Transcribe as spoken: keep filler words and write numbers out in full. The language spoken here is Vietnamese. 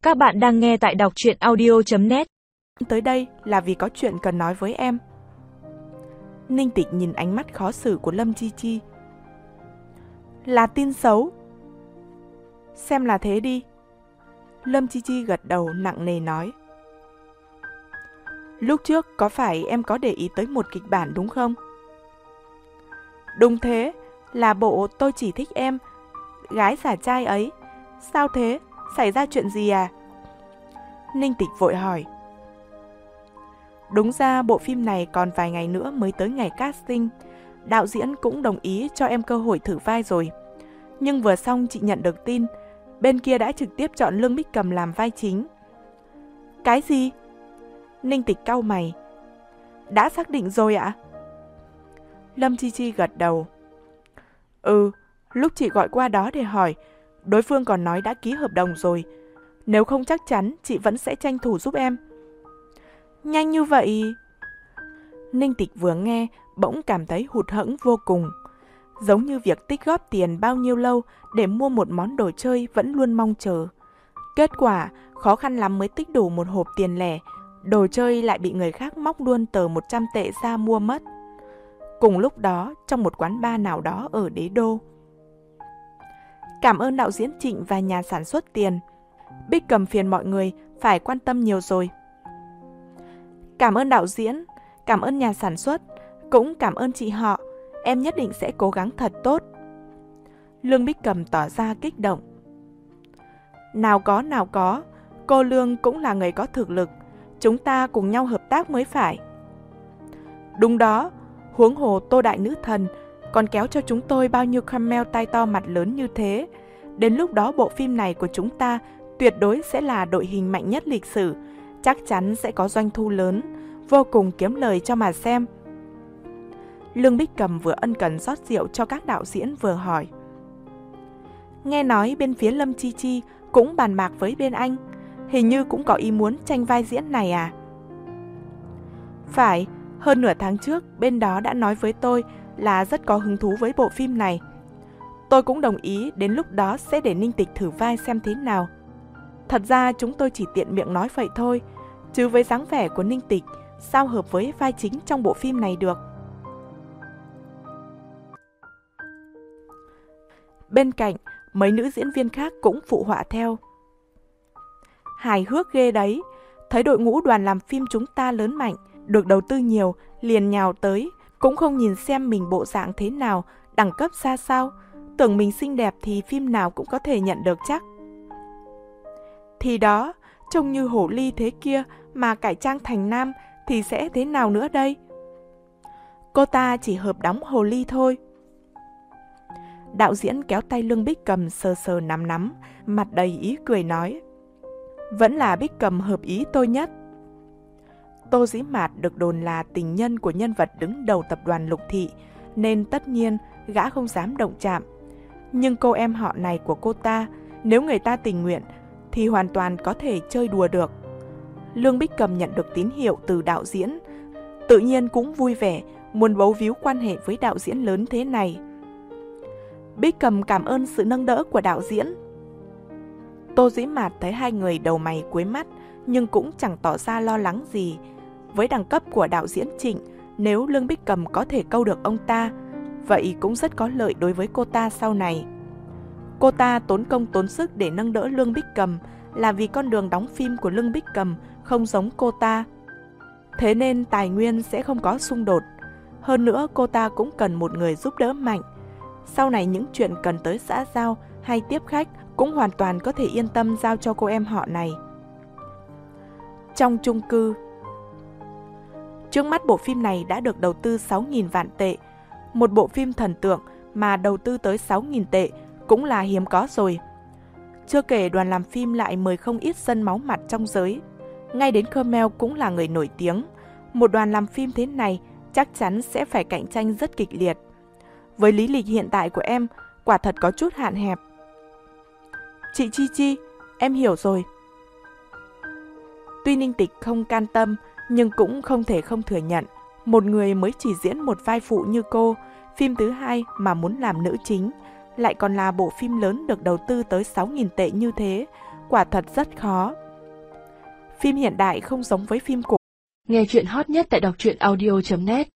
Các bạn đang nghe tại đọc truyện audio chấm net. Tới đây là vì có chuyện cần nói với em. Ninh Tịch nhìn ánh mắt khó xử của Lâm Chi Chi. Là tin xấu? Xem là thế đi. Lâm Chi Chi gật đầu nặng nề nói. Lúc trước có phải em có để ý tới một kịch bản đúng không? Đúng thế, là bộ Tôi Chỉ Thích Em, gái giả trai ấy. Sao thế? Xảy ra chuyện gì à? Ninh Tịch vội hỏi. Đúng ra bộ phim này còn vài ngày nữa mới tới ngày casting. Đạo diễn cũng đồng ý cho em cơ hội thử vai rồi. Nhưng vừa xong chị nhận được tin, bên kia đã trực tiếp chọn Lương Bích Cầm làm vai chính. Cái gì? Ninh Tịch cau mày. Đã xác định rồi ạ? Lâm Chi Chi gật đầu. Ừ, lúc chị gọi qua đó để hỏi, đối phương còn nói đã ký hợp đồng rồi. Nếu không chắc chắn, chị vẫn sẽ tranh thủ giúp em. Nhanh như vậy? Ninh Tịch vừa nghe, bỗng cảm thấy hụt hẫng vô cùng. Giống như việc tích góp tiền bao nhiêu lâu để mua một món đồ chơi vẫn luôn mong chờ. Kết quả, khó khăn lắm mới tích đủ một hộp tiền lẻ, đồ chơi lại bị người khác móc luôn tờ một trăm tệ ra mua mất. Cùng lúc đó, trong một quán bar nào đó ở Đế Đô. Cảm ơn đạo diễn Trịnh và nhà sản xuất tiền. Bích Cầm phiền mọi người phải quan tâm nhiều rồi. Cảm ơn đạo diễn, cảm ơn nhà sản xuất, cũng cảm ơn chị họ. Em nhất định sẽ cố gắng thật tốt. Lương Bích Cầm tỏ ra kích động. Nào có, nào có, cô Lương cũng là người có thực lực. Chúng ta cùng nhau hợp tác mới phải. Đúng đó, huống hồ Tô Đại Nữ Thần còn kéo cho chúng tôi bao nhiêu camel tay to mặt lớn như thế. Đến lúc đó bộ phim này của chúng ta tuyệt đối sẽ là đội hình mạnh nhất lịch sử, chắc chắn sẽ có doanh thu lớn, vô cùng kiếm lời cho mà xem. Lương Bích Cầm vừa ân cần rót rượu cho các đạo diễn vừa hỏi. Nghe nói bên phía Lâm Chi Chi cũng bàn bạc với bên anh, hình như cũng có ý muốn tranh vai diễn này à? Phải, hơn nửa tháng trước bên đó đã nói với tôi là rất có hứng thú với bộ phim này. Tôi cũng đồng ý đến lúc đó sẽ để Ninh Tịch thử vai xem thế nào. Thật ra chúng tôi chỉ tiện miệng nói vậy thôi, chứ với dáng vẻ của Ninh Tịch, sao hợp với vai chính trong bộ phim này được. Bên cạnh, mấy nữ diễn viên khác cũng phụ họa theo. Hài hước ghê đấy, thấy đội ngũ đoàn làm phim chúng ta lớn mạnh, được đầu tư nhiều, liền nhào tới, cũng không nhìn xem mình bộ dạng thế nào, đẳng cấp ra sao. Tưởng mình xinh đẹp thì phim nào cũng có thể nhận được chắc. Thì đó, trông như hổ ly thế kia mà cải trang thành nam thì sẽ thế nào nữa đây? Cô ta chỉ hợp đóng hồ ly thôi. Đạo diễn kéo tay Lương Bích Cầm sờ sờ nắm nắm, mặt đầy ý cười nói. Vẫn là Bích Cầm hợp ý tôi nhất. Tô Dĩ Mạt được đồn là tình nhân của nhân vật đứng đầu tập đoàn Lục Thị, nên tất nhiên gã không dám động chạm. Nhưng cô em họ này của cô ta, nếu người ta tình nguyện, thì hoàn toàn có thể chơi đùa được. Lương Bích Cầm nhận được tín hiệu từ đạo diễn, tự nhiên cũng vui vẻ, muốn bấu víu quan hệ với đạo diễn lớn thế này. Bích Cầm cảm ơn sự nâng đỡ của đạo diễn. Tô Dĩ Mạt thấy hai người đầu mày cuối mắt, nhưng cũng chẳng tỏ ra lo lắng gì. Với đẳng cấp của đạo diễn Trịnh, nếu Lương Bích Cầm có thể câu được ông ta, vậy cũng rất có lợi đối với cô ta sau này. Cô ta tốn công tốn sức để nâng đỡ Lương Bích Cầm là vì con đường đóng phim của Lương Bích Cầm không giống cô ta. Thế nên tài nguyên sẽ không có xung đột. Hơn nữa cô ta cũng cần một người giúp đỡ mạnh. Sau này những chuyện cần tới xã giao hay tiếp khách cũng hoàn toàn có thể yên tâm giao cho cô em họ này. Trong chung cư, trước mắt bộ phim này đã được đầu tư sáu nghìn vạn tệ. Một bộ phim thần tượng mà đầu tư tới sáu nghìn tệ cũng là hiếm có rồi. Chưa kể đoàn làm phim lại mời không ít dân máu mặt trong giới. Ngay đến Khmer cũng là người nổi tiếng. Một đoàn làm phim thế này chắc chắn sẽ phải cạnh tranh rất kịch liệt. Với lý lịch hiện tại của em, quả thật có chút hạn hẹp. Chị Chi Chi, em hiểu rồi. Tuy Ninh Tịch không can tâm, nhưng cũng không thể không thừa nhận. Một người mới chỉ diễn một vai phụ như cô, phim thứ hai mà muốn làm nữ chính, lại còn là bộ phim lớn được đầu tư tới sáu nghìn tệ như thế, quả thật rất khó. Phim hiện đại không giống với phim cổ. Nghe chuyện hot nhất tại đọc truyện audio chấm net